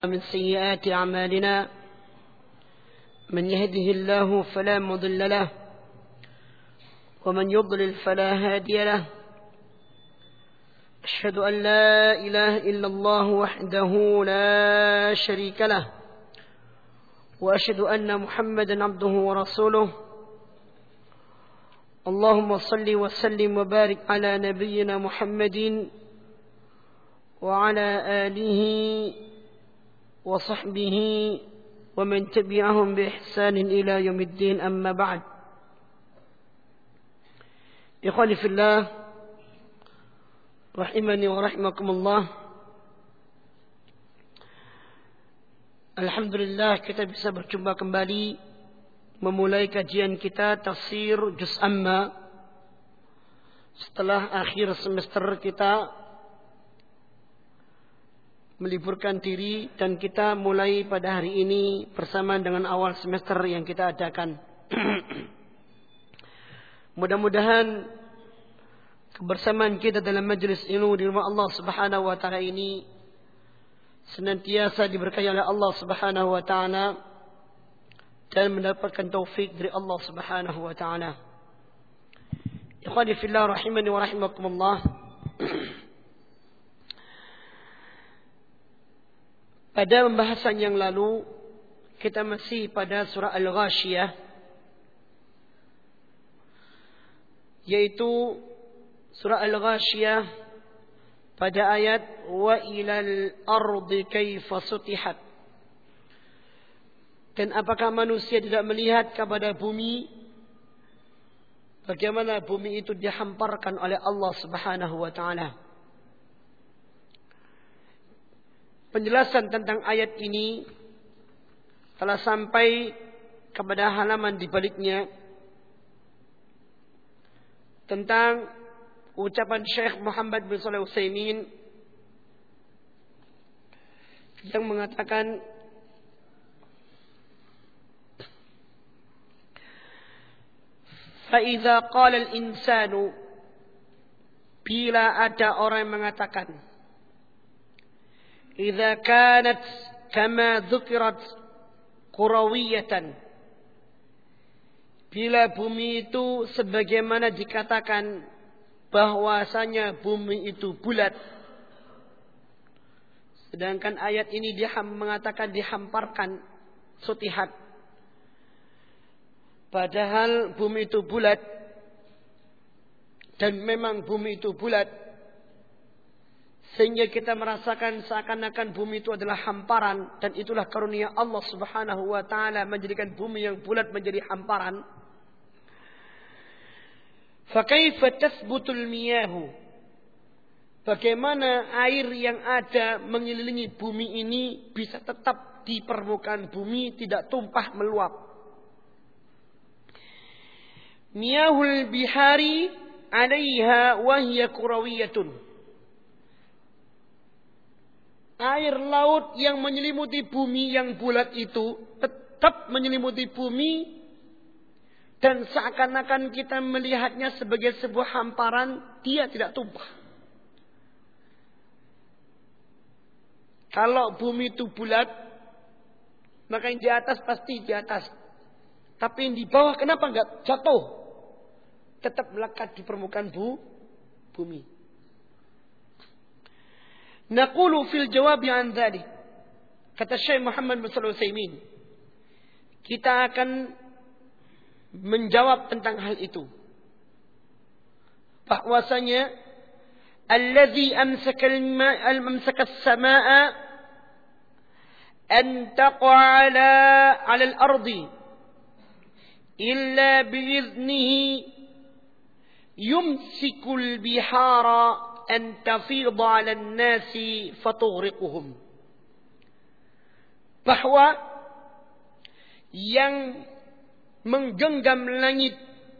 من سيئات أعمالنا من يهده الله فلا مضل له ومن يضلل فلا هادي له. أشهد أن لا إله إلا الله وحده لا شريك له وأشهد أن محمدا عبده ورسوله. اللهم صل وسلم وبارك على نبينا محمد وعلى آله وصحبه ومن تبعهم بإحسان إلى يوم الدين. أما بعد، إخواني في الله rahimani wa rahimakumullah. Alhamdulillah kita bisa berjumpa kembali memulai kajian kita tafsir Juz Amma setelah akhir semester kita meliburkan diri, dan kita mulai pada hari ini bersamaan dengan awal semester yang kita adakan. Mudah-mudahan kebersamaan kita dalam majelis ilmu di rumah Allah Subhanahu wa taala ini senantiasa diberkahi oleh Allah Subhanahu wa taala dan mendapatkan taufik dari Allah Subhanahu wa taala. Ikhwani fillah rahimani wa rahimakumullah. Pada pembahasan yang lalu kita masih pada surah Al-Ghashiyah, yaitu surah Al-Ghashiyah pada ayat wa ilal ardi kaifa sutihat. Dan apakah manusia tidak melihat kepada bumi, bagaimana bumi itu dihamparkan oleh Allah Subhanahu wa taala. Penjelasan tentang ayat ini telah sampai kepada halaman di baliknya tentang ucapan Syekh Muhammad bin Shalih Al-Utsaimin yang mengatakan فَإِذَا قَالَ الْإِنسَانُ, bila ada orang yang mengatakan إِذَا كَانَتْ كَمَا ذُكِرَتْ كُرَوِيَّةً, bila bumi itu sebagaimana dikatakan bahwasanya bumi itu bulat, sedangkan ayat ini mengatakan dihamparkan, sutihat, padahal bumi itu bulat, dan memang bumi itu bulat, sehingga kita merasakan seakan-akan bumi itu adalah hamparan, dan itulah karunia Allah Subhanahu wa taala menjadikan bumi yang bulat menjadi hamparan. Fakaifa tasbutul miyahu, bagaimana air yang ada mengelilingi bumi ini bisa tetap di permukaan bumi, tidak tumpah meluap. Miyahul bihari 'alaiha wa hiya kurawiyatun, air laut yang menyelimuti bumi yang bulat itu tetap menyelimuti bumi, dan seakan-akan kita melihatnya sebagai sebuah hamparan, dia tidak tumpah. Kalau bumi itu bulat, maka yang di atas pasti di atas. Tapi yang di bawah kenapa enggak jatuh? Tetap melekat di permukaan bumi. Naqulu fil jawabi an dzalik, kata Syekh Muhammad bin Shalih Al-Utsaimin, kita akan menjawab tentang hal itu, bahwasanya allazi amsaka as-samaa'a an taqa'a 'ala al-ardi illa bi'idnihi yumsiku al-bihara an tafidha 'ala an-nasi fatughriquhum, bahwa yang menggenggam langit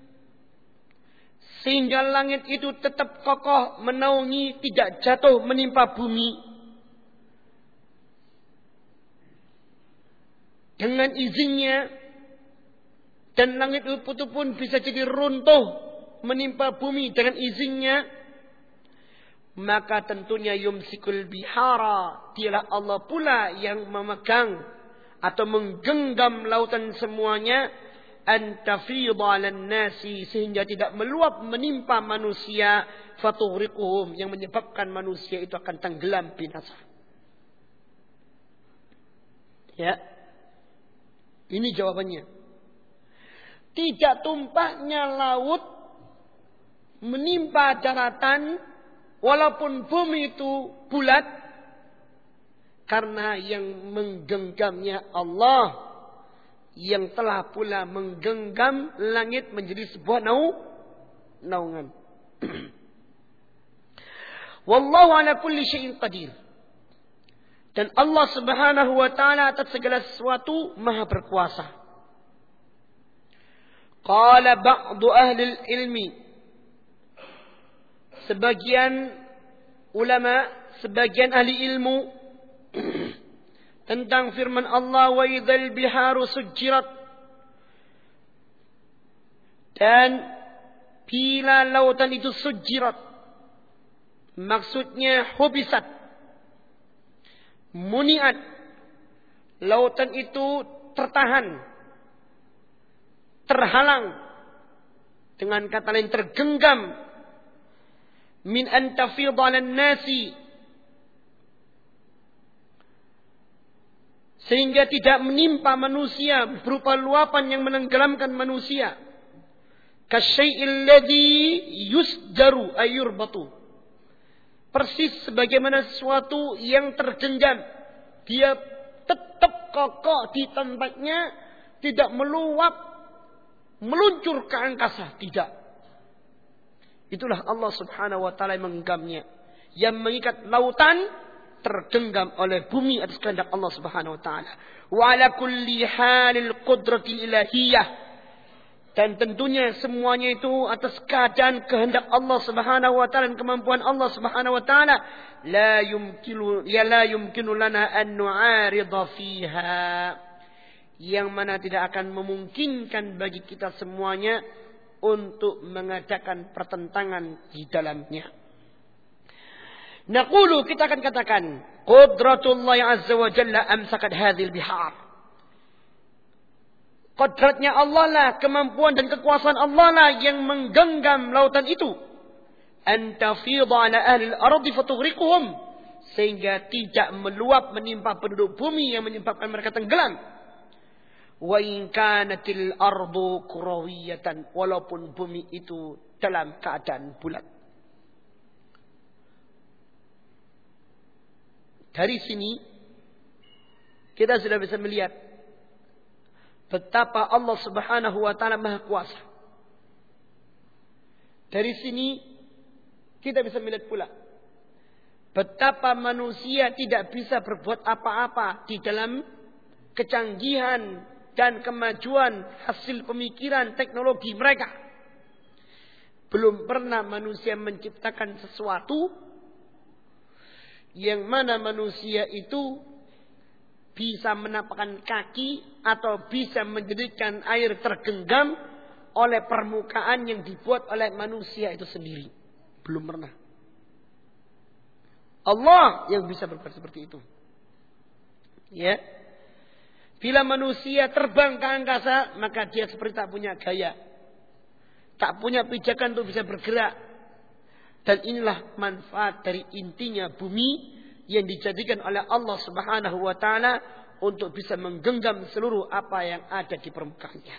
sehingga langit itu tetap kokoh menaungi, tidak jatuh menimpa bumi, dengan izinnya, dan langit itu pun bisa jadi runtuh menimpa bumi dengan izinnya. maka tentunya yumsikul bihara, dialah Allah pula yang memegang atau menggenggam lautan semuanya, antafidha 'alan nasi, sehingga tidak meluap menimpa manusia, fatughriquhum, yang menyebabkan manusia itu akan tenggelam binasa. Ya. Ini jawabannya. Tidak tumpahnya laut menimpa daratan walaupun bumi itu bulat, karena yang menggenggamnya Allah, yang telah pula menggenggam langit menjadi sebuah naungan. Wallahu ala kulli syai'in qadir. Dan Allah Subhanahu wa taala atas segala sesuatu maha berkuasa. Qala ba'du ahli ilmi, sebagian ulama, sebagian ahli ilmu tentang firman Allah, wa idzal biharu sujjirat, dan bila lautan itu sujjirat, maksudnya hubisat, muniat, lautan itu tertahan, terhalang, dengan kata lain tergenggam, min antafidha 'alan nasi, sehingga tidak menimpa manusia berupa luapan yang menenggelamkan manusia. Kasyai'il ladzi yusjaru ayurbatu, persis sebagaimana sesuatu yang tergenggam, dia tetap kokoh di tempatnya, tidak meluap, meluncur ke angkasa, tidak. Itulah Allah Subhanahu wa taala yang menggenggamnya, yang mengikat lautan tergenggam oleh bumi atas kehendak Allah Subhanahu wa taala. Wa ala kulli halil qudratil ilahiyah, dan tentunya semuanya itu atas keadaan kehendak Allah Subhanahu wa taala dan kemampuan Allah Subhanahu wa taala. La yumkinu lana an nu'arida fiha, yang mana tidak akan memungkinkan bagi kita semuanya untuk mengadakan pertentangan di dalamnya. Naqulu, kita akan katakan, qudratullah azza wa jalla amsakat hadhil bihar. Qudratnya Allah lah, kemampuan dan kekuasaan Allah lah yang menggenggam lautan itu. Antafidha 'ala ahli al-ardi fatughriquhum, sehingga tidak meluap menimpa penduduk bumi yang menyebabkan mereka tenggelam. Wa in kanatil ardu kurawiyatan, walaupun bumi itu dalam keadaan bulat. Dari sini kita sudah bisa melihat betapa Allah Subhanahu wa taala maha kuasa. Dari sini kita bisa melihat pula betapa manusia tidak bisa berbuat apa-apa di dalam kecanggihan dan kemajuan hasil pemikiran teknologi mereka. Belum pernah manusia menciptakan sesuatu yang mana manusia itu bisa menapakkan kaki atau bisa menjadikan air tergenggam oleh permukaan yang dibuat oleh manusia itu sendiri. Belum pernah. Allah yang bisa berbuat seperti itu. Ya. Bila manusia terbang ke angkasa, maka dia seperti tak punya gaya, tak punya pijakan untuk bisa bergerak. Dan inilah manfaat dari intinya bumi yang dijadikan oleh Allah Subhanahu wa taala untuk bisa menggenggam seluruh apa yang ada di permukaannya.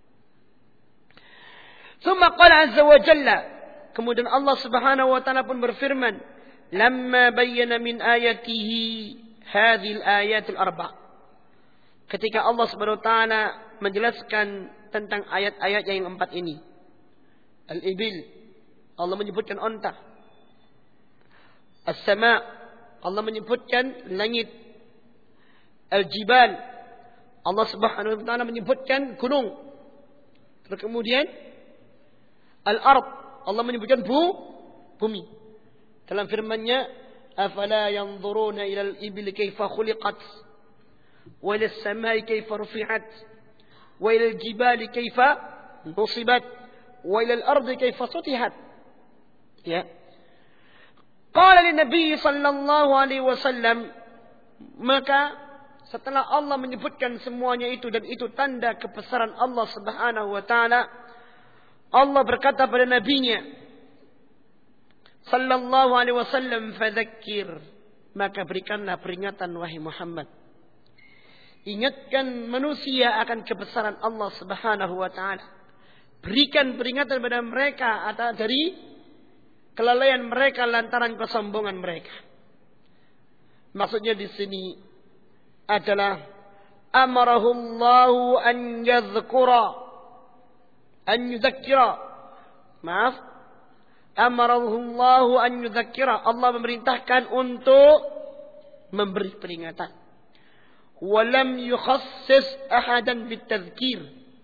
Tsumma qala azza wa jalla, kemudian Allah Subhanahu wa taala pun berfirman, lamma bayyana min ayatihi hadhil ayatil arba'. Ketika Allah Subhanahu wa taala menjelaskan tentang ayat-ayat yang 4 ini. Al-ibil, Allah menyebutkan onta. As-sama', Allah menyebutkan langit. Al-jibal, Allah Subhanahu wa taala menyebutkan gunung. Terus kemudian al-ard, Allah menyebutkan bumi. Dalam firman-Nya, afala yanzuruna ila al-ibli kaifa khuliqat wa ila as-sama'i kaifa rufi'at wa ila al-jibali kaifa nusibat wa ila al-ardi kaifa sutihat. Ya. Qala li Nabi sallallahu alaihi wasallam, maka setelah Allah menyebutkan semuanya itu dan itu tanda kebesaran Allah Subhanahu wa taala, Allah berkata pada nabinya sallallahu alaihi wasallam, fadzakir, maka berikanlah peringatan wahai Muhammad. Ingatkan manusia akan kebesaran Allah Subhanahu wa taala. Berikan peringatan pada mereka dari kelalaian mereka lantaran kesombongan mereka. Maksudnya di sini adalah amarahullahu an yadhkura an yudzakkira. Maaf. Amarahullahu an yudzakkira. Allah memerintahkan untuk memberi peringatan. Wa lam yukhassis ahadan bitadzkir.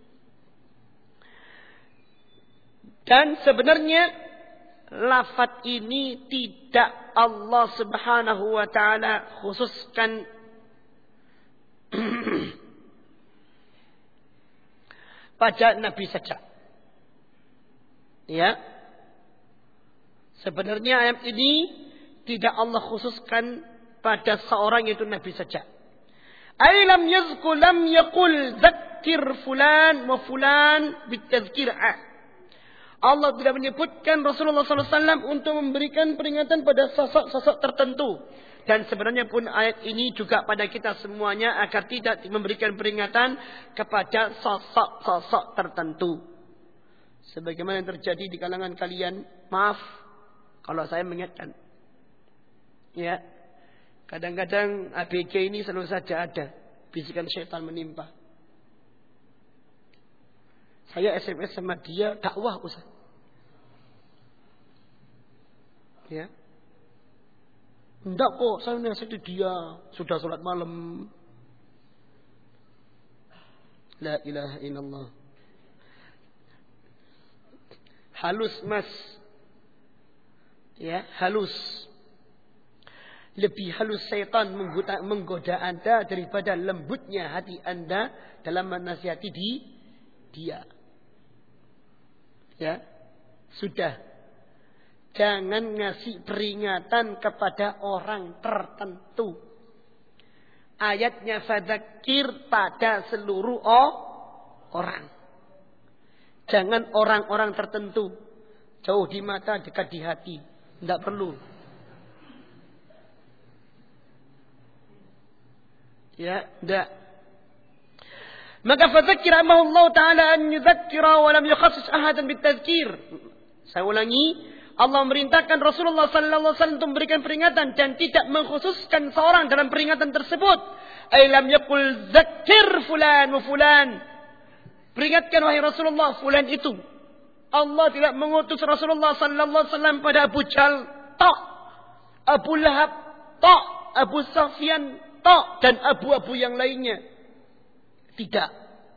Dan sebenarnya lafaz ini tidak Allah Subhanahu wa taala khususkan pada Nabi saja. Ya. Sebenarnya ayat ini tidak Allah khususkan pada seorang yaitu Nabi saja. Ay lam yazkur lam yaqul zakkir fulan wa fulan bitazkir. Allah tidak menyebutkan Rasulullah SAW untuk memberikan peringatan pada sosok-sosok tertentu. Dan sebenarnya pun ayat ini juga pada kita semuanya agar tidak memberikan peringatan kepada sosok-sosok tertentu. Sebagaimana yang terjadi di kalangan kalian, maaf kalau saya mengingatkan. Ya, kadang-kadang ABG ini selalu saja ada bisikan syaitan menimpa. Saya SMS sama dia, dakwah Ustaz. Ya. Enggak kok, saya nasihati dia. Sudah sholat malam. La ilaha illallah. Halus mas. Ya, halus. Lebih halus syaitan menggoda anda daripada lembutnya hati anda dalam menasihati dia. Ya, sudah. Jangan ngasih peringatan kepada orang tertentu. Ayatnya fadzakir pada seluruh orang. Jangan orang-orang tertentu. Jauh di mata, dekat di hati. Tidak perlu. Ya, tidak. Maka fadzakir amahullah ta'ala an yudzakkira wa lam yukhassis ahadan bitadzkir. Saya ulangi. Allah memerintahkan Rasulullah sallallahu alaihi wasallam untuk memberikan peringatan dan tidak mengkhususkan seorang dalam peringatan tersebut. Ay lam yaqul dzakkir fulan wa fulan. Peringatkan wahai Rasulullah fulan itu. Allah tidak mengutus Rasulullah sallallahu alaihi wasallam pada Abu Jahal tok, Abu Lahab tok, Abu Sufyan tok dan abu-abu yang lainnya. Tidak.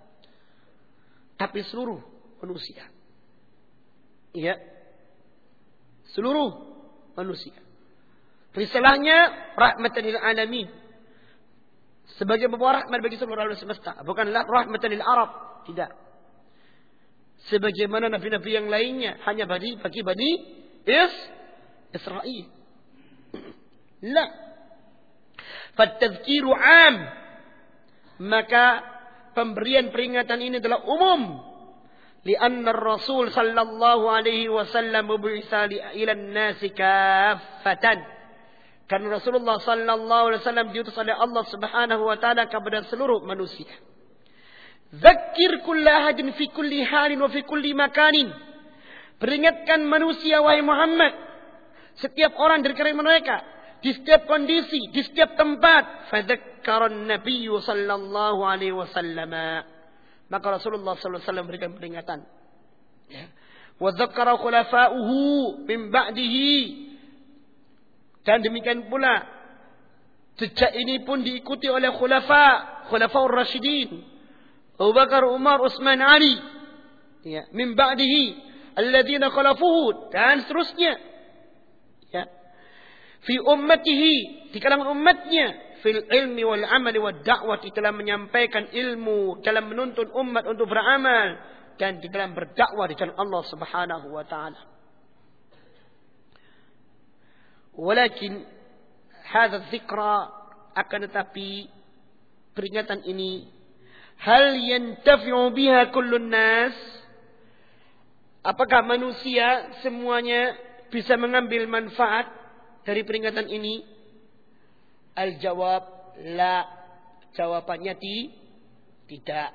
Tapi seluruh manusia. Ya. Seluruh manusia. Risalahnya rahmatan lil alamin. Sebagai pembawa rahmat bagi seluruh alam semesta. Bukanlah rahmatan lil Arab. Tidak. Sebagaimana nabi-nabi yang lainnya. Hanya bagi Bani Israel. La. Fattazkiru am. Maka pemberian peringatan ini adalah umum. Lianna Rasul sallallahu alaihi wasallam bu'itsa ila an-nasi kaffatan. Karena Rasulullah sallallahu alaihi wasallam diutus oleh Allah Subhanahu wa taala kepada seluruh manusia. Zakkir kulla ahadin fi kulli halin wa fi kulli makanin. Peringatkan manusia wahai Muhammad, setiap orang dari kalangan mereka, di setiap kondisi, di setiap tempat. Fadzakkara an-nabiy sallallahu alaihi wasallam. Maka Rasulullah sallallahu alaihi wasallam berikan peringatan. Ya. Wa dzakkara khulafa'uhu min ba'dihi. Dan demikian pula jejak ini pun diikuti oleh khulafaur rasyidin. Abu Bakar, Umar, Utsman, Ali. Ya, min ba'dihi alladzina khalafuhu dan seterusnya. Ya. Fi ummatihi, di kalangan umatnya. Fil ilmi wal amali wad da'wah, dalam menyampaikan ilmu, dalam menuntun umat untuk beramal dan di dalam berdakwah di jalan Allah Subhanahu wa taala. Walakin hadza dzikra, akan tetapi peringatan ini, hal yantafi'u biha kullun nas, apakah manusia semuanya bisa mengambil manfaat dari peringatan ini? Al-jawab la, jawabannya tidak.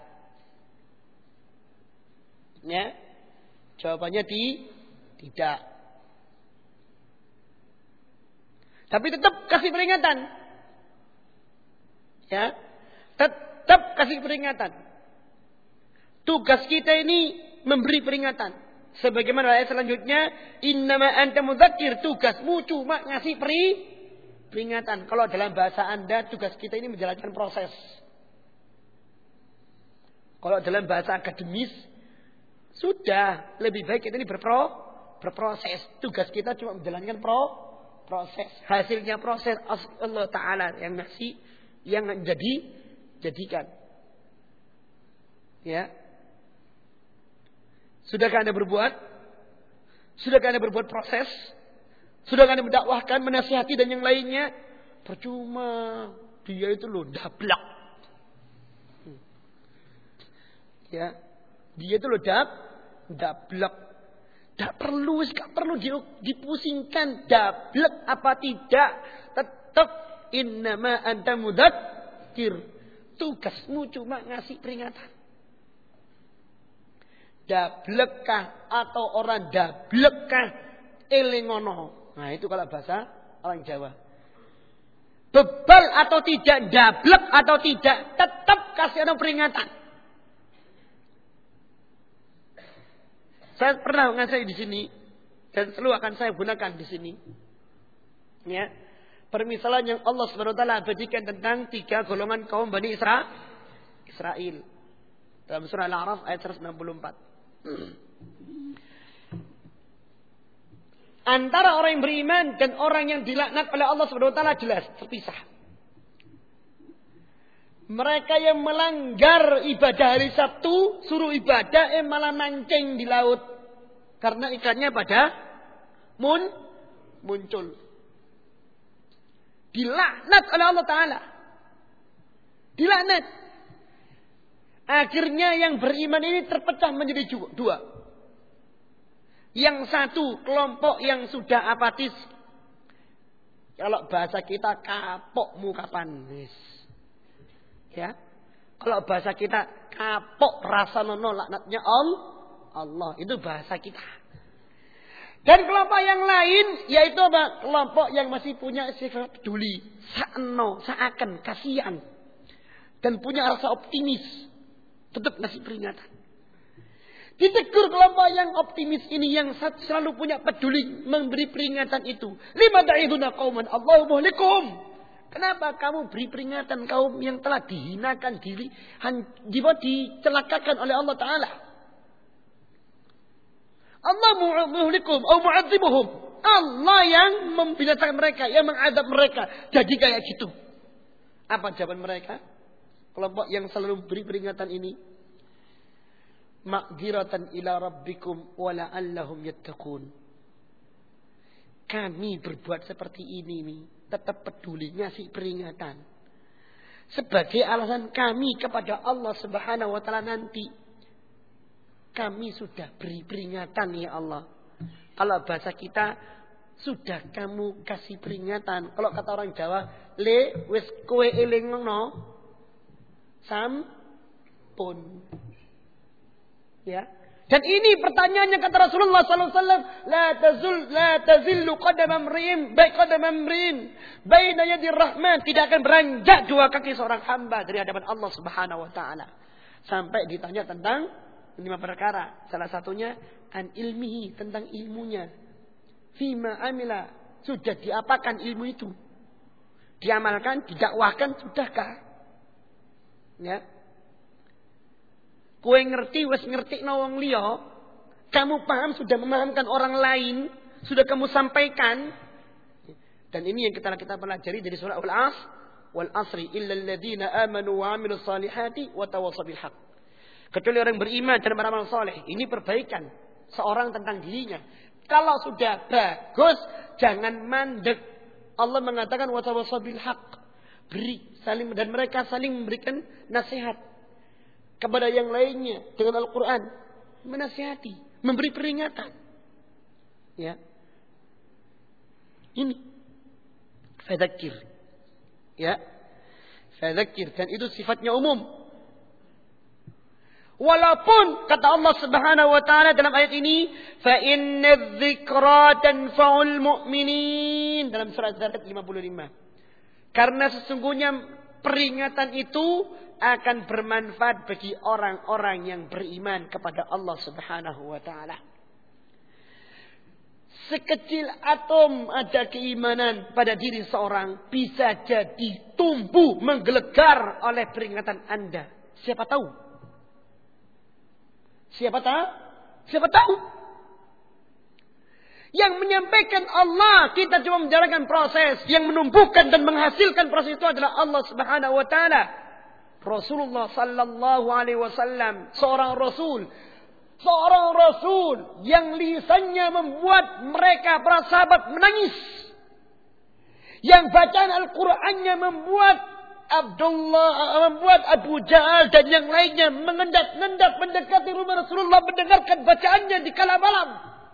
Ya, jawabannya tidak. Tapi tetap kasih peringatan. Ya, tetap kasih peringatan. Tugas kita ini memberi peringatan. Sebagaimana ayat selanjutnya, innama anta mudzakir, tugasmu cuma ngasih peringatan. Kalau dalam bahasa Anda, tugas kita ini menjalankan proses. Kalau dalam bahasa akademis, sudah lebih baik kita ini berproses. Tugas kita cuma menjalankan proses. Hasilnya proses Allah Ta'ala yang ngasih, yang jadikan. Ya. Sudahkah Anda berbuat? Sudahkah Anda berbuat proses? Sudahkah Anda mendakwahkan, menasihati dan yang lainnya? Percuma. Dia itu loh dablak. Ya. Dia itu loh dablak. Gak perlu dipusingkan dablak apa tidak. Tetap innama anta mudzakir. Tugasmu cuma ngasih peringatan. Dablekah atau orang dablekah elingono. Nah itu kalau bahasa orang Jawa. Bebal atau tidak, dablek atau tidak, tetap kasih ada peringatan. Saya pernah mengasih di sini dan selalu akan saya gunakan di sini. Ya, permisalan yang Allah Subhanahu wa taala berikan tentang 3 golongan kaum Bani Israel dalam surah Al-A'raf ayat 164. Antara orang yang beriman dan orang yang dilaknat oleh Allah Subhanahu wa taala jelas terpisah. Mereka yang melanggar ibadah hari Sabtu, suruh ibadah malah mancing di laut karena ikannya pada muncul. Dilaknat oleh Allah Taala. Dilaknat. Akhirnya yang beriman ini terpecah menjadi 2. Yang satu kelompok yang sudah apatis. Kalau bahasa kita kapok mukapan. Ya. Kalau bahasa kita kapok rasa nono laknatnya Allah. Itu bahasa kita. Dan kelompok yang lain yaitu apa? Kelompok yang masih punya sifat peduli, seakan kasihan dan punya rasa optimis. Tetap ngasih peringatan. Ditegur kelompok yang optimis ini, yang selalu punya peduli, memberi peringatan itu. Lima ta'iduna qauman Allahu muhlikum. Kenapa kamu beri peringatan kaum yang telah dihinakan, dicelakakan oleh Allah Ta'ala? Allah muhlikum atau mu'adzibuhum. Allah yang membinasakan mereka, yang mengadab mereka. Jadi kayak gitu. Apa jawaban mereka? Kelompok yang selalu beri peringatan ini. Ma'dziratan ila rabbikum wa la'allahum yattaqun. Kami berbuat seperti ini nih, tetap peduli ngasih peringatan. Sebagai alasan kami kepada Allah Subhanahu wa taala nanti. Kami sudah beri peringatan ya Allah. Kalau bahasa kita sudah kamu kasih peringatan. Kalau kata orang Jawa, le wis kowe eling ngono sampun. Ya. Dan ini pertanyaannya kata Rasulullah sallallahu alaihi wasallam, la tazillu qadam imrin, baina yadir rahman, tidak akan beranjak 2 kaki seorang hamba dari hadapan Allah Subhanahu wa taala. Sampai ditanya tentang 5 perkara. Salah satunya an ilmihi, tentang ilmunya. Fima amila, sudah diapakan ilmu itu? Diamalkan, didakwahkan, sudahkah? Ya. Kue ngerti, wes ngerti wong liya. Kamu paham, sudah memahamkan orang lain, sudah kamu sampaikan. Dan ini yang kita pelajari dari surah wal asri illal ladzina amanu wa 'amilus salihati wa tawassaw bil haqq. Kecuali orang beriman dan beramal saleh. Ini perbaikan seorang tentang dirinya. Kalau sudah bagus, jangan mandek. Allah mengatakan watawassaw bil haqq. Beri saling, dan mereka saling memberikan nasihat kepada yang lainnya dengan Al-Quran, menasihati, memberi peringatan. Ya, ini fadzakir, ya, fadzakir, dan itu sifatnya umum. Walaupun kata Allah Subhanahu wa taala dalam ayat ini, fa inna dzikra tanfa'ul mu'minin, dalam surat Az-Zariyat 55. Karena sesungguhnya peringatan itu akan bermanfaat bagi orang-orang yang beriman kepada Allah Subhanahu wa taala. Sekecil atom ada keimanan pada diri seorang, bisa jadi tumbuh menggelegar oleh peringatan Anda. Siapa tahu? Siapa tahu? Yang menyampaikan Allah, kita cuma menjalankan proses. Yang menumbuhkan dan menghasilkan proses itu adalah Allah Subhanahu wa taala. Rasulullah sallallahu alaihi wasallam, seorang rasul yang lisannya membuat mereka para sahabat menangis. Yang bacaan Al-Qur'annya membuat Abu Jahal dan yang lainnya mengendap-endap mendekati rumah Rasulullah mendengarkan bacaannya di kala malam.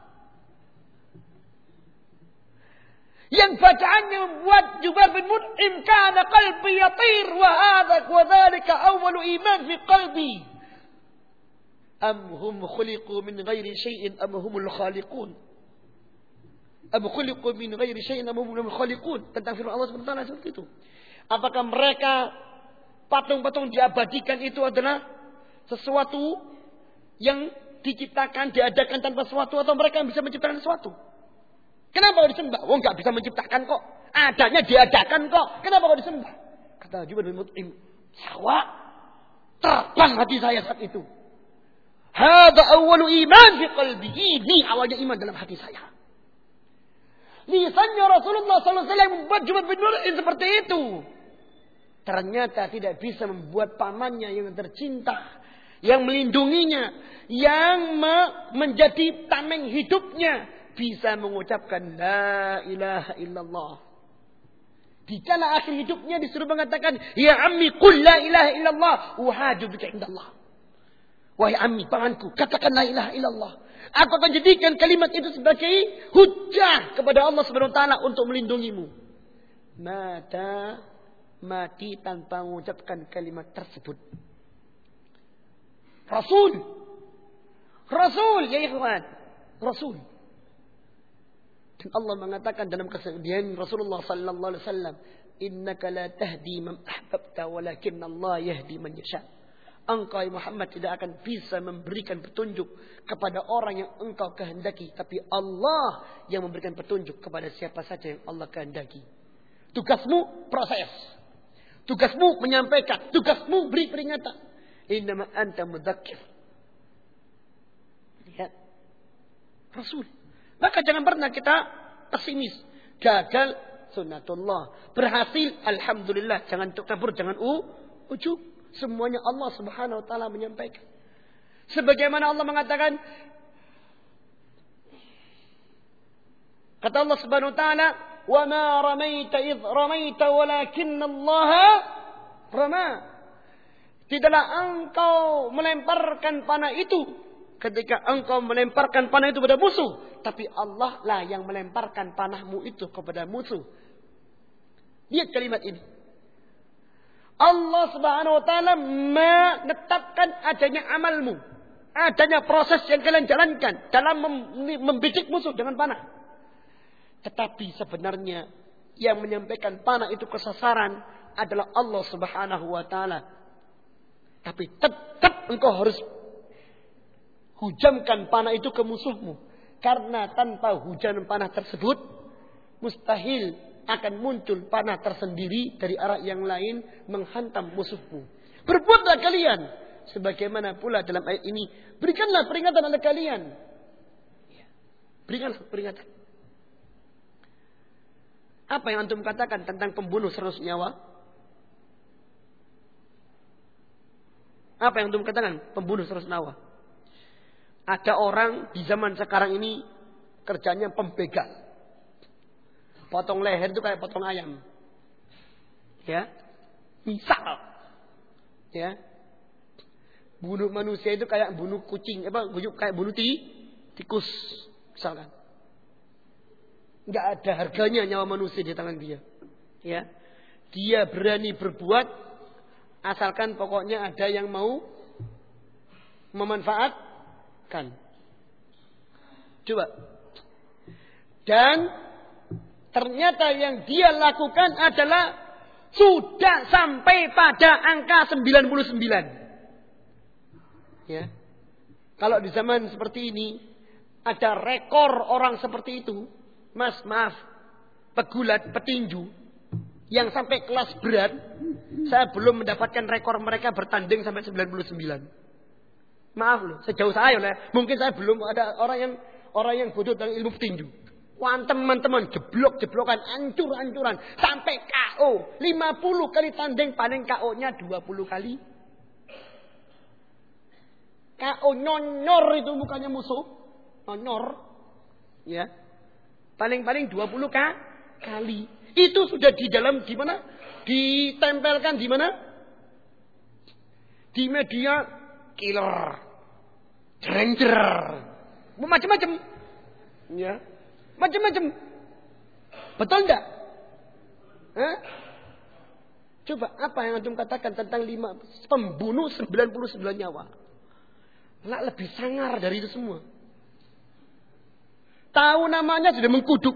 Yang bacaannya membuat Jubair bin Mut'im kana qalbi yatir wa dzalika awwalu iman fi qalbi. Am hum khuliqu min ghairi syai'in am humul khaliqun. Am khuliqu min ghairi syai'in am humul khaliqun. Tentang firman Allah Subhanahu wa taala seperti itu. Apakah mereka patung-patung diabadikan itu adalah sesuatu yang diciptakan, diadakan tanpa sesuatu, atau mereka yang bisa menciptakan sesuatu? Kenapa kau disembah? Oh, enggak bisa menciptakan kok. Adanya diadakan kok. Kenapa kau disembah? Kata Jubair bin Mut'im, sawa terbang hati saya saat itu. Hadza awwalu iman fi qalbi. Ini awalnya iman dalam hati saya. Lisannya Rasulullah sallallahu alaihi wasallam membuat Jubair bin Mut'im seperti itu. Ternyata tidak bisa membuat pamannya yang tercinta, yang melindunginya, yang menjadi tameng hidupnya, bisa mengucapkan la ilaha illallah. Di kala akhir hidupnya disuruh mengatakan, ya ammi qul la ilaha illallah uhadu bika indallah. Wahai ammi, pamanku, katakan la ilaha illallah. Aku akan jadikan kalimat itu sebagai hujjah kepada Allah Subhanahu wa taala untuk melindungimu. Mati tanpa mengucapkan kalimat tersebut. Rasul ya ikhwan, Rasul. Dan Allah mengatakan dalam kesedihan Rasulullah sallallahu alaihi wasallam, innaka la tahdi man ahbabta walakinna Allah yahdi man yasha. Engkau Muhammad tidak akan bisa memberikan petunjuk kepada orang yang engkau kehendaki, tapi Allah yang memberikan petunjuk kepada siapa saja yang Allah kehendaki. Tugasmu proses. Tugasmu menyampaikan, tugasmu beri peringatan. Innama anta mudzakir. Lihat. Rasul. Maka jangan pernah kita pesimis. Gagal sunnatullah. Berhasil alhamdulillah. Jangan kabur, jangan ujub. Semuanya Allah Subhanahu wa taala menyampaikan. Sebagaimana Allah mengatakan, kata Allah Subhanahu wa taala, "Wa ma ramaita idh ramaita walakinna Allah rama." Tidaklah engkau melemparkan panah itu ketika engkau melemparkan panah itu pada musuh, tapi Allah lah yang melemparkan panahmu itu kepada musuh. Lihat kalimat ini. Allah Subhanahu wa taala menetapkan adanya amalmu, adanya proses yang kalian jalankan dalam membidik musuh dengan panah. Tetapi sebenarnya yang menyampaikan panah itu kesasaran adalah Allah Subhanahu wa taala. Tapi tetap engkau harus hujamkan panah itu ke musuhmu. Karena tanpa hujan panah tersebut, mustahil akan muncul panah tersendiri dari arah yang lain menghantam musuhmu. Berbuatlah kalian sebagaimana pula dalam ayat ini, berikanlah peringatan oleh kalian. Berikanlah peringatan. Apa yang antum katakan tentang pembunuh 100 nyawa? Apa yang antum katakan pembunuh 100 nyawa? Ada orang di zaman sekarang ini kerjanya pembegal. Potong leher itu kayak potong ayam. Ya. Misal. Ya. Bunuh manusia itu kayak bunuh kucing, kayak bunuh tikus, misalkan. Enggak ada harganya nyawa manusia di tangan dia. Ya. Dia berani berbuat asalkan pokoknya ada yang mau memanfaatkan. Coba. Dan ternyata yang dia lakukan adalah sudah sampai pada angka 99. Ya. Kalau di zaman seperti ini ada rekor orang seperti itu, Mas, maaf, pegulat, petinju yang sampai kelas berat, saya belum mendapatkan rekor mereka bertanding sampai 99. Maaf loh, sejauh saya lah, mungkin saya belum ada orang yang bodoh dalam ilmu petinju. Wah, teman-teman, jeblok-jeblokan, ancur-ancuran, sampai KO. 50 kali tanding, paling KO-nya 20 kali. KO nyonyor itu mukanya musuh. Nyonyor. Ya. Paling-paling 20 kali. Itu sudah di dalam di mana? Ditempelkan di mana? Di media killer. Ranger. Macam-macam. Ya. Macam-macam. Betul enggak? Coba apa yang antum katakan tentang 5 pembunuh 99 nyawa? Lah lebih sangar dari itu semua. Tahu namanya sudah mengkuduk.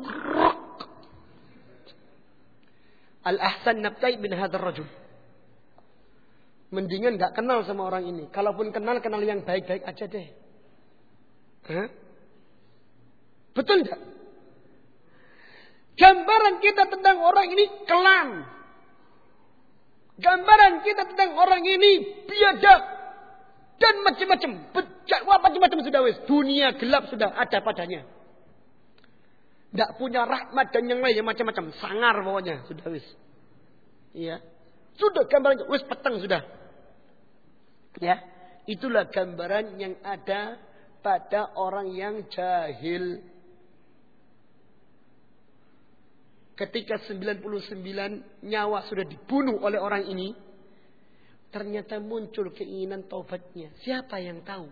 Al-ahsan nabtai bin hadzal rajul. Mendingan enggak kenal sama orang ini. Kalaupun kenal yang baik-baik aja deh. Betul enggak? Gambaran kita tentang orang ini kelam. Gambaran kita tentang orang ini biadab. Dan macam-macam. Macam-macam sudah wis. Dunia gelap sudah ada padanya. Tidak punya rahmat dan yang lain macam-macam. Sangar pokoknya. Sudah wis. Iya. Sudah gambaran. Wis peteng sudah. Ya. Itulah gambaran yang ada pada orang yang jahil. Ketika 99 nyawa sudah dibunuh oleh orang ini, ternyata muncul keinginan taubatnya. Siapa yang tahu?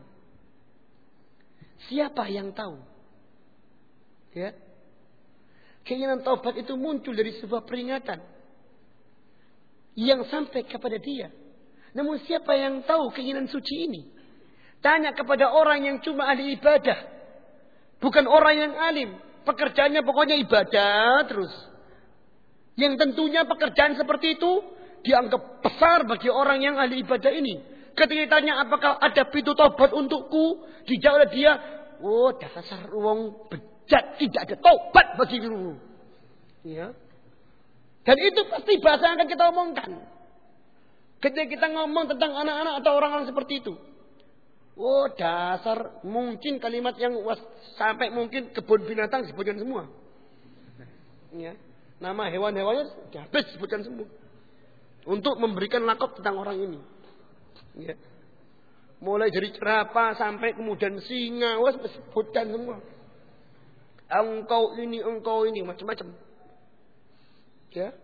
Siapa yang tahu? Ya. Keinginan taubat itu muncul dari sebuah peringatan yang sampai kepada dia. Namun siapa yang tahu keinginan suci ini? Tanya kepada orang yang cuma ahli ibadah. Bukan orang yang alim. Pekerjaannya pokoknya ibadah terus. Yang tentunya pekerjaan seperti itu dianggap besar bagi orang yang ahli ibadah ini. Ketika ditanya apakah ada pintu taubat untukku, dijawab dia, oh dasar wong bejat, tidak ada taubat bagimu. Ya. Dan itu pasti bahasa yang akan kita omongkan. Ketika kita ngomong tentang anak-anak atau orang-orang seperti itu. Oh dasar, mungkin kalimat yang sampai mungkin kebun binatang disebutkan semua. Ya. Nama hewan-hewannya habis disebutkan semua. Untuk memberikan lakop tentang orang ini. Ya. Mulai dari jerapah sampai kemudian singa. Disebutkan semua. Engkau ini. Macam-macam. Ya.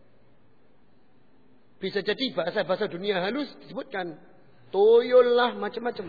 Bisa jadi bahasa-bahasa dunia halus disebutkan. Tuyul lah macam-macam.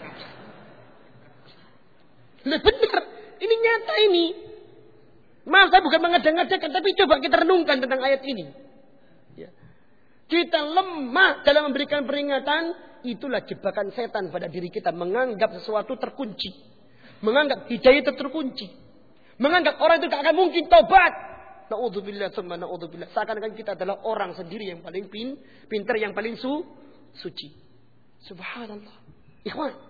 Benar. Ini nyata ini. Maaf, saya bukan mengada-ngadakan, tapi coba kita renungkan tentang ayat ini. Ya. Kita lemah dalam memberikan peringatan, itulah jebakan setan pada diri kita. Menganggap sesuatu terkunci. Menganggap hidayah itu terkunci. Menganggap orang itu tidak akan mungkin tobat. Na'udzubillah, summa na'udzubillah. Seakan-akan kita adalah orang sendiri yang paling pintar, yang paling suci. Subhanallah. Ikhwan.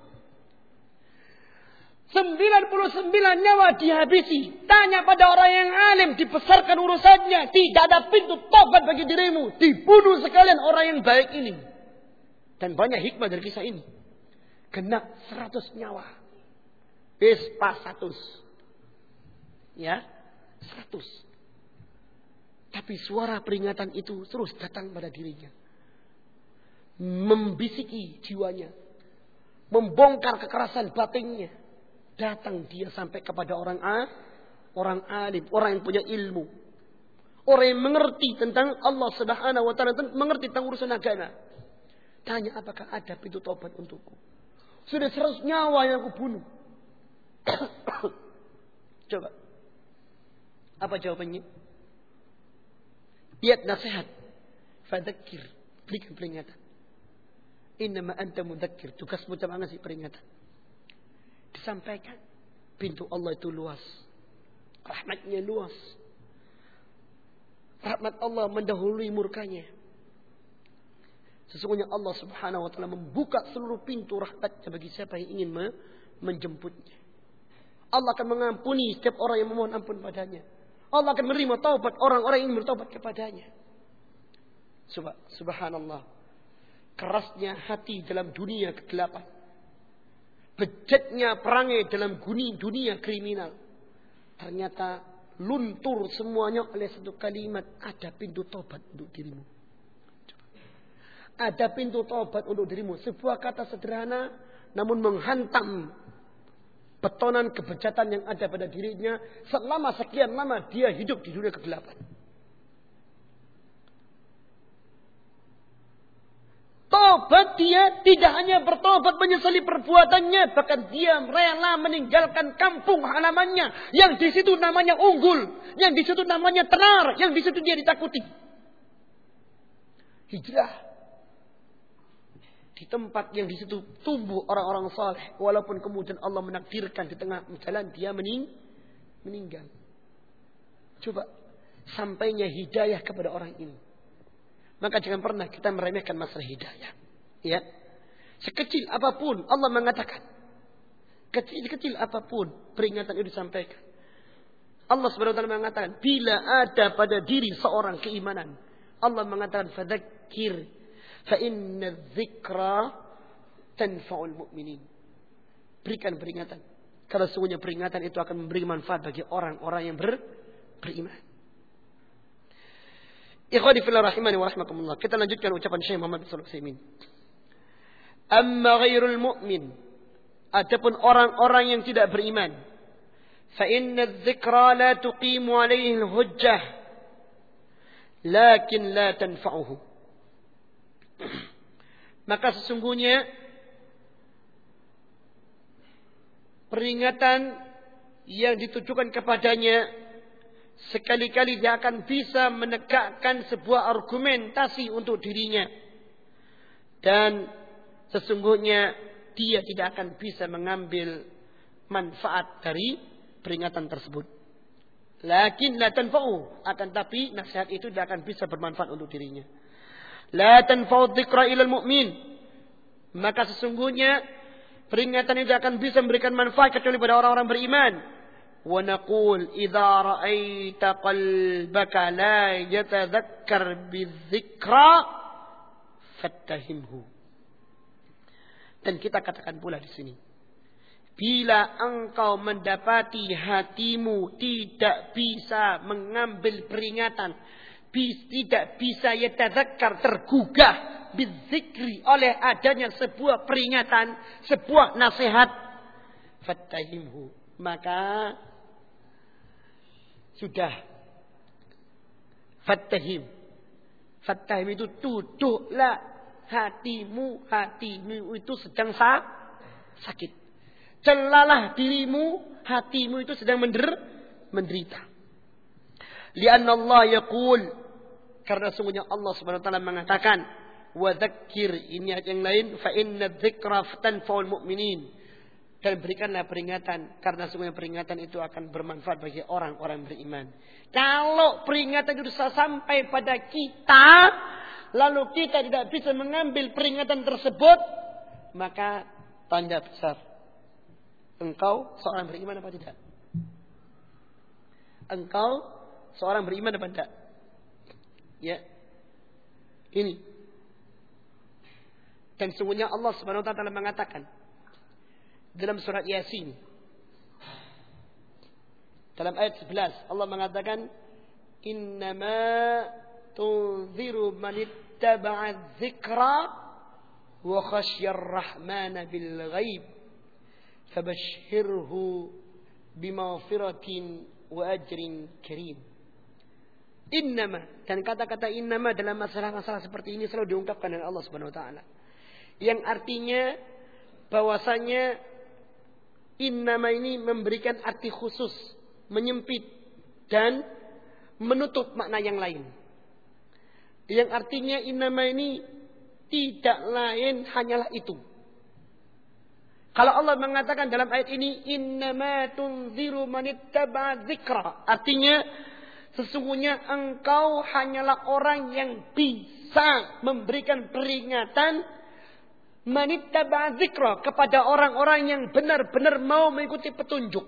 99 nyawa dihabisi. Tanya pada orang yang alim, dibesarkan urusannya. Tidak ada pintu tobat bagi dirimu. Dibunuh sekalian orang yang baik ini. Dan banyak hikmah dari kisah ini. Genap 100 nyawa. Pas 100. Ya, 100. Tapi suara peringatan itu terus datang pada dirinya. Membisiki jiwanya. Membongkar kekerasan batinnya. Datang dia sampai kepada orang alim, orang yang punya ilmu. Orang yang mengerti tentang Allah Subhanahu wa taala, mengerti tentang urusan agama. Tanya, apakah ada pintu taubat untukku? Sudah 100 nyawa yang aku bunuh. Coba. Apa jawabannya? Lihat nasihat. Fadzakir. Berikan peringatan. Innama anta mudzakir. Tugasmu cuma ngasih peringatan. Disampaikan. Pintu Allah itu luas. Rahmatnya luas. Rahmat Allah mendahului murkanya. Sesungguhnya Allah Subhanahu wa taala membuka seluruh pintu rahmatnya bagi siapa yang ingin menjemputnya. Allah akan mengampuni setiap orang yang memohon ampun padanya. Allah akan menerima taubat orang-orang yang ingin bertaubat kepadanya. Subhanallah. Kerasnya hati dalam dunia kegelapan. Bejatnya perangai dalam dunia kriminal. Ternyata luntur semuanya oleh satu kalimat. Ada pintu taubat untuk dirimu. Ada pintu taubat untuk dirimu. Sebuah kata sederhana namun menghantam betonan kebejatan yang ada pada dirinya selama sekian lama dia hidup di dunia kegelapan. Taubat dia tidak hanya bertobat menyesali perbuatannya, bahkan dia rela meninggalkan kampung halamannya yang di situ namanya unggul, yang di situ namanya tenar, yang di situ dia ditakuti. Hijrah di tempat yang di situ tumbuh orang-orang saleh, walaupun kemudian Allah menakdirkan di tengah jalan dia meninggal. Coba sampainya hidayah kepada orang ini. Maka jangan pernah kita meremehkan masalah hidayah. Ya. Sekecil apapun Allah mengatakan. Kecil-kecil apapun peringatan itu disampaikan. Allah Subhanahu wa taala mengatakan, bila ada pada diri seorang keimanan, Allah mengatakan fadzakir fa inna dzikra tanfa'ul mu'minin. Berikan peringatan. Karena sesungguhnya peringatan itu akan memberi manfaat bagi orang-orang yang beriman. Ikhwani fillah rahimani wa rahmakumullah. Kita lanjutkan ucapan Syekh Muhammad bin Shalih Al-Utsaimin. Amma ghairul mu'min, adapun orang-orang yang tidak beriman, fa inna dzikra la tuqimu alaihi al-hujjah lakin la tanfa'uhu. Maka sesungguhnya peringatan yang ditujukan kepadanya sekali-kali dia akan bisa menegakkan sebuah argumentasi untuk dirinya. Dan sesungguhnya dia tidak akan bisa mengambil manfaat dari peringatan tersebut. Lakin la tanfa'u, akan tapi nasihat itu tidak akan bisa bermanfaat untuk dirinya. La tanfa'u dzikra ilal mu'min, maka sesungguhnya peringatan itu akan bisa memberikan manfaat kecuali pada orang-orang beriman. Wa naqul idza ra'aita qalbaka la yatadhakkar bidzikra fattahimhu. Dan kita katakan pula di sini, bila engkau mendapati hatimu tidak bisa mengambil peringatan, tidak bisa yatadzakkar, tergugah bidzikri, oleh adanya sebuah peringatan, sebuah nasihat, fattahimhu, maka sudah. Fattahim itu duduklah hatimu itu sedang sakit. Celalah dirimu, hatimu itu sedang menderita. Lianna Allah yaqul, karena sungguhnya Allah Subhanahu wa taala mengatakan, wa dzakkir, ini ayat yang lain, fa inna dzikra tanfa'ul mu'minin. Dan berikanlah peringatan, karena sungguhnya peringatan itu akan bermanfaat bagi orang-orang beriman. Kalau peringatan itu sampai pada kita, lalu kita tidak bisa mengambil peringatan tersebut, maka tanda besar. Engkau seorang beriman apa tidak? Engkau seorang beriman apa tidak? Ya. Ini. Dan sungguhnya Allah Subhanahu wa taala mengatakan dalam surat Yasin, dalam ayat 11, Allah mengatakan, innama tunziru man ittaba'a dzikra wa khasyar rahmana bil ghaib fabashshirhu bimaghfiratin wa ajrin karim. Innama, dan kata-kata innama dalam masalah-masalah seperti ini selalu diungkapkan oleh Allah Subhanahu wa taala. Yang artinya bahwasanya innama ini memberikan arti khusus, menyempit dan menutup makna yang lain. Yang artinya innama ini tidak lain hanyalah itu. Kalau Allah mengatakan dalam ayat ini innama tunziru manittaba'a dzikra, artinya sesungguhnya engkau hanyalah orang yang bisa memberikan peringatan manittaba'a dzikra kepada orang-orang yang benar-benar mau mengikuti petunjuk.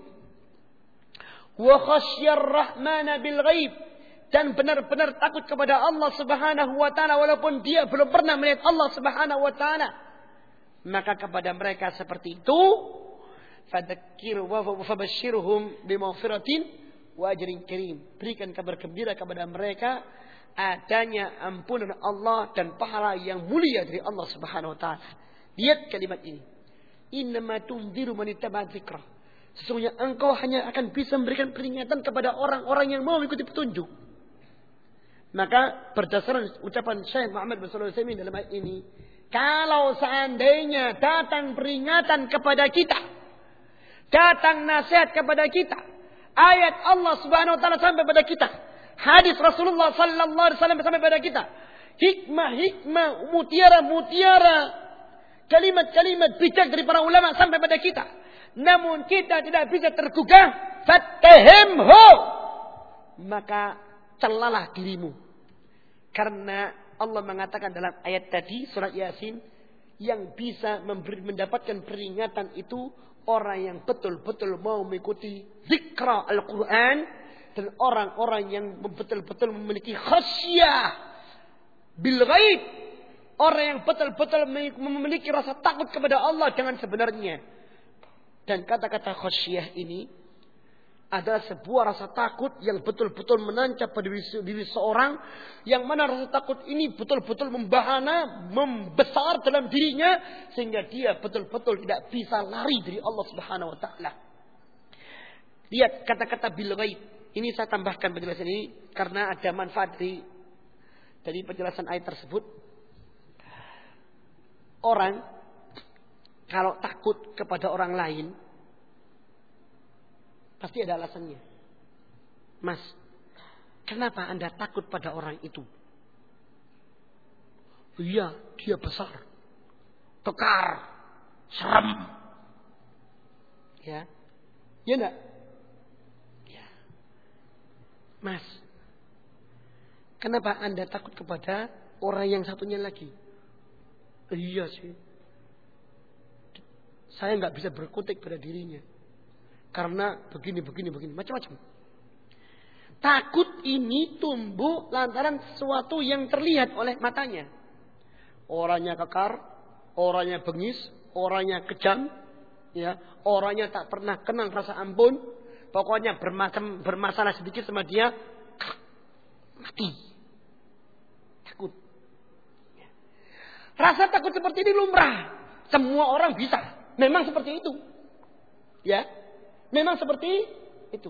Wa khasyar rahmana bil ghaib, dan benar-benar takut kepada Allah Subhanahu wa taala walaupun dia belum pernah melihat Allah Subhanahu wa taala. Maka kepada mereka seperti itu, fadzakir wa fabashshirhum bimaghfiratin wa ajrin karim. Berikan kabar gembira kepada mereka adanya ampunan Allah dan pahala yang mulia dari Allah Subhanahu wa taala. Lihat kalimat ini. Innama tunziru man ittaba'a dzikra. Sesungguhnya engkau hanya akan bisa memberikan peringatan kepada orang-orang yang mau mengikuti petunjuk. Maka berdasarkan ucapan Syekh Muhammad bin Shalih Al-Utsaimin dalam ayat ini, kalau seandainya datang peringatan kepada kita, datang nasihat kepada kita, ayat Allah Subhanahu wa taala sampai pada kita, hadis Rasulullah sallallahu alaihi wasallam sampai pada kita, hikmah-hikmah, mutiara-mutiara, kalimat-kalimat bijak dari para ulama sampai pada kita, namun kita tidak bisa tergugah, fattahimhu, maka celalah dirimu. Karena Allah mengatakan dalam ayat tadi surat Yasin, yang bisa mendapatkan peringatan itu orang yang betul-betul mau mengikuti zikra Al-Quran, dan orang-orang yang betul-betul memiliki khasyah bil ghaib, orang yang betul-betul memiliki rasa takut kepada Allah dengan sebenarnya. Dan kata-kata khasyah ini adalah sebuah rasa takut yang betul-betul menancap pada diri seorang, yang mana rasa takut ini betul-betul membahana, membesar dalam dirinya, sehingga dia betul-betul tidak bisa lari dari Allah Subhanahu wa taala. Lihat kata-kata bil ghaib. Ini saya tambahkan penjelasan ini karena ada manfaat dari penjelasan ayat tersebut. Orang kalau takut kepada orang lain pasti ada alasannya. Mas, kenapa Anda takut pada orang itu? Iya, dia besar, kekar, serem. Ya, ya enggak? Ya. Mas, kenapa Anda takut kepada orang yang satunya lagi? Iya sih, saya nggak bisa berkutik pada dirinya. Karena begini, macam-macam. Takut ini tumbuh lantaran sesuatu yang terlihat oleh matanya. Orangnya kekar, orangnya bengis, orangnya kejam, ya, orangnya tak pernah kenal rasa ampun. Pokoknya bermasalah sedikit sama dia, mati. Takut. Ya. Rasa takut seperti ini lumrah. Semua orang bisa. Memang seperti itu. Ya. Memang seperti itu.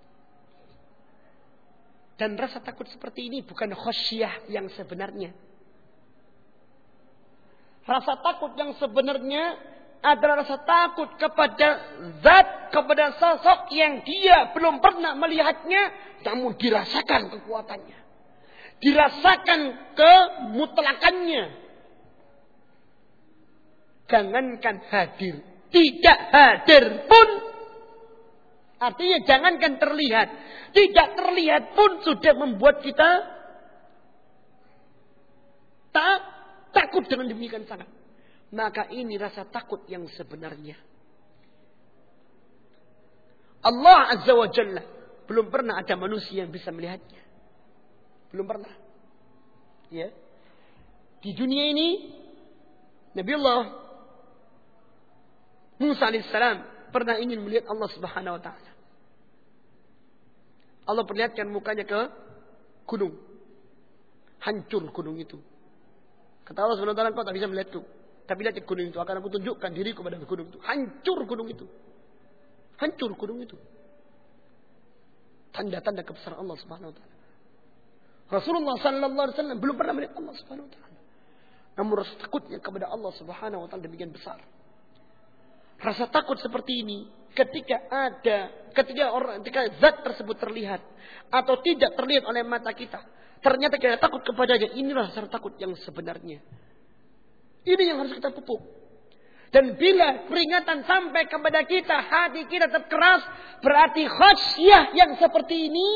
Dan rasa takut seperti ini bukan khasyah yang sebenarnya. Rasa takut yang sebenarnya adalah rasa takut kepada zat, kepada sosok yang dia belum pernah melihatnya, namun dirasakan kekuatannya. Dirasakan kemutlakannya. Jangankan hadir, tidak hadir pun. Artinya jangankan terlihat, tidak terlihat pun sudah membuat kita takut dengan demikian sangat. Maka ini rasa takut yang sebenarnya. Allah Azza wa Jalla belum pernah ada manusia yang bisa melihatnya. Belum pernah. Ya. Di dunia ini Nabiullah Musa alaihissalam pernah ingin melihat Allah Subhanahu wa taala. Allah perlihatkan mukanya ke gunung. Hancur gunung itu. Kata Allah Subhanahu wa taala, kau tak bisa melihatku. Tapi lihat gunung itu, akan aku tunjukkan diriku pada gunung itu. Hancur gunung itu. Hancur gunung itu. Tanda-tanda kebesaran Allah Subhanahu wa taala. Rasulullah sallallahu alaihi wasallam belum pernah melihat Allah Subhanahu wa taala. Namun rasa takutnya kepada Allah Subhanahu wa taala demikian besar. Rasa takut seperti ini ketika zat tersebut terlihat atau tidak terlihat oleh mata kita, ternyata kita takut kepadanya. Inilah rasa takut yang sebenarnya. Ini yang harus kita pupuk. Dan bila peringatan sampai kepada kita, hati kita tetap keras, berarti khasyah yang seperti ini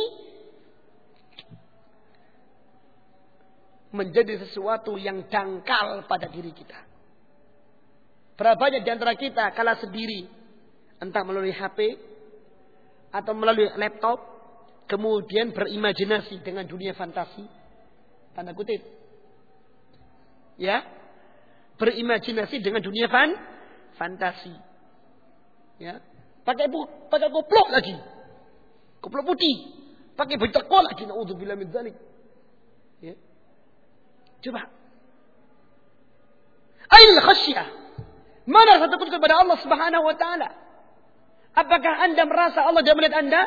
menjadi sesuatu yang dangkal pada diri kita. Berapa banyak di antara kita kala sendiri, entah melalui HP atau melalui laptop, kemudian berimajinasi dengan dunia fantasi, tanda kutip, ya, berimajinasi dengan dunia fantasi, ya, pakai kupluk lagi, kupluk putih, pakai baju teko lagi, naudzubillah min dzalik, ya, coba, ail khasyah. Mana rasa takut kepada Allah Subhanahu wa taala? Apakah Anda merasa Allah tidak melihat Anda?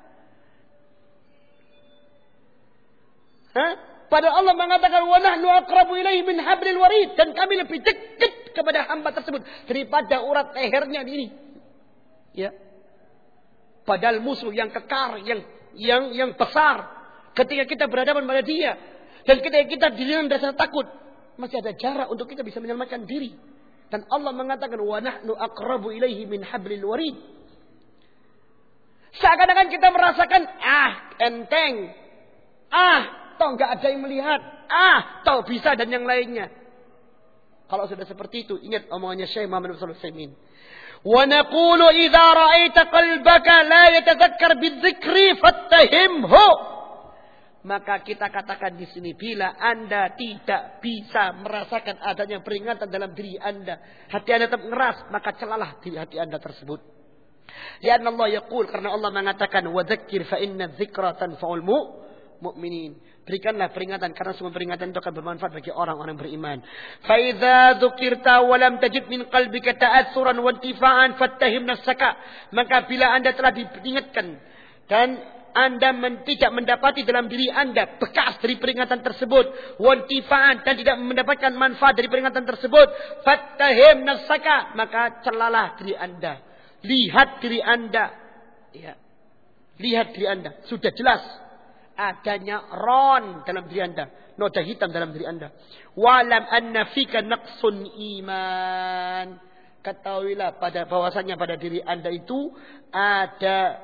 Padahal Allah mengatakan wa nahnu aqrabu ilaihi min hablil warid, dan kami lebih dekat kepada hamba tersebut daripada urat lehernya ini. Ya. Padahal musuh yang kekar, yang besar, ketika kita berhadapan pada dia dan ketika kita dilihat rasa takut, masih ada jarak untuk kita bisa menyelamatkan diri. Dan Allah mengatakan wa nahnu aqrabu ilaihi min hablil warid. Seakan-akan kita merasakan enteng. Toh enggak ada yang melihat. Toh bisa dan yang lainnya. Kalau sudah seperti itu, ingat omongannya Syekh Muhammad bin Shalih Al-Utsaimin. Wa naqulu idza ra'aita qalbaka la yatadhakkar bidzikri fattahimhu. Maka kita katakan di sini, bila Anda tidak bisa merasakan adanya peringatan dalam diri Anda, hati Anda tetap ngeras, maka celalah di hati Anda tersebut. Ya Allah yaqul, karena Allah mengatakan wa dzakir fa inna dzikra tanfa'ul mu'minin. Berikanlah peringatan karena semua peringatan itu akan bermanfaat bagi orang-orang beriman. Fa idza dzukirta wa lam tajid min qalbika ta'atsuran wa intifa'an fattahim nafsaka. Maka bila Anda telah diingatkan dan Anda tidak mendapati dalam diri Anda bekas dari peringatan tersebut, wantifaan, dan tidak mendapatkan manfaat dari peringatan tersebut, fattahim nafsaka, maka celalah diri Anda, lihat diri Anda, ya, lihat diri Anda, sudah jelas adanya ron dalam diri Anda, noda hitam dalam diri Anda. Walam anna fika naqsun iman, ketahuilah bahwasanya pada diri Anda itu ada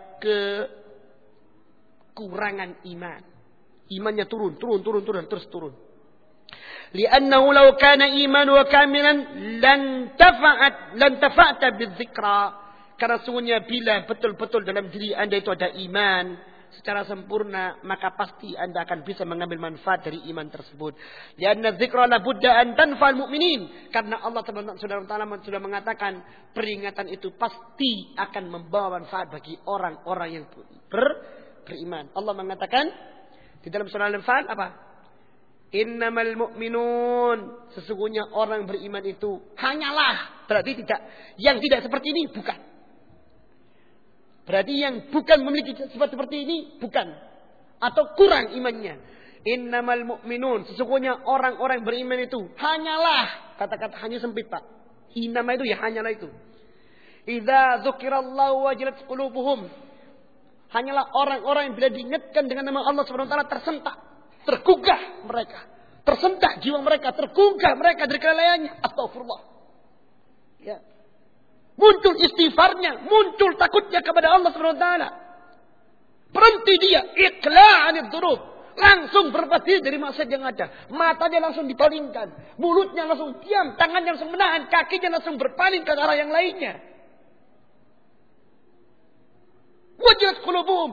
kurangan iman. Imannya turun, terus turun. Li'annahu law kana imanuhu kamilan lan tafa'ta bidzikra. Karena sungguhnya bila betul-betul dalam diri Anda itu ada iman secara sempurna, maka pasti Anda akan bisa mengambil manfaat dari iman tersebut. Li'anna dzikra la budda an tanfa'al mu'minin. Karena Allah sudah mengatakan peringatan itu pasti akan membawa manfaat bagi orang-orang yang beriman. Allah mengatakan di dalam surah Al-Anfal apa? Innamal mu'minun, sesungguhnya orang beriman itu hanyalah, berarti yang tidak seperti ini bukan. Berarti yang bukan memiliki sifat seperti ini bukan, atau kurang imannya. Innamal mu'minun, sesungguhnya orang-orang beriman itu hanyalah, kata-kata hanya sempit Pak. Innama itu ya hanyalah itu. Idza dzukirallahu wajilat qulubuhum. Hanyalah orang-orang yang bila diingatkan dengan nama Allah Subhanahu wa taala tersentak, tergugah mereka, tersentak jiwa mereka, tergugah mereka dari kelalaiannya. Astagfirullah. Ya. Muncul istighfarnya, muncul takutnya kepada Allah Subhanahu wa taala. Berhenti dia, iqla'anid dzunub, langsung berlepas diri dari maksiat yang ada. Matanya langsung dipalingkan, mulutnya langsung diam, tangannya langsung menahan, kakinya langsung berpaling ke arah yang lainnya. Wajilat qulubuhum.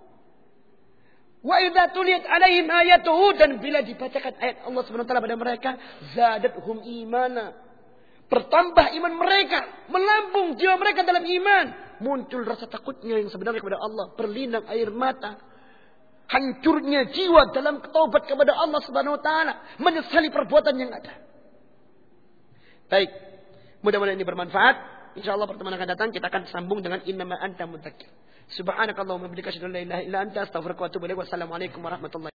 Wa idza tuliyat alaihim ayatuhu, dan bila dibacakan ayat Allah Subhanahu wa taala pada mereka, zadatuhum imana. Bertambah iman mereka, melambung jiwa mereka dalam iman. Muncul rasa takutnya yang sebenarnya kepada Allah, berlinang air mata. Hancurnya jiwa dalam taubat kepada Allah Subhanahu wa taala, menyesali perbuatan yang ada. Baik, mudah-mudahan ini bermanfaat. Insyaallah pertemuan akan datang kita akan sambung dengan innama anta mudzakir. Subhanakallahumma wa bihamdika asyhadu an la ilaha illa anta astaghfiruka wa atubu ilaik. Wassalamualaikum warahmatullahi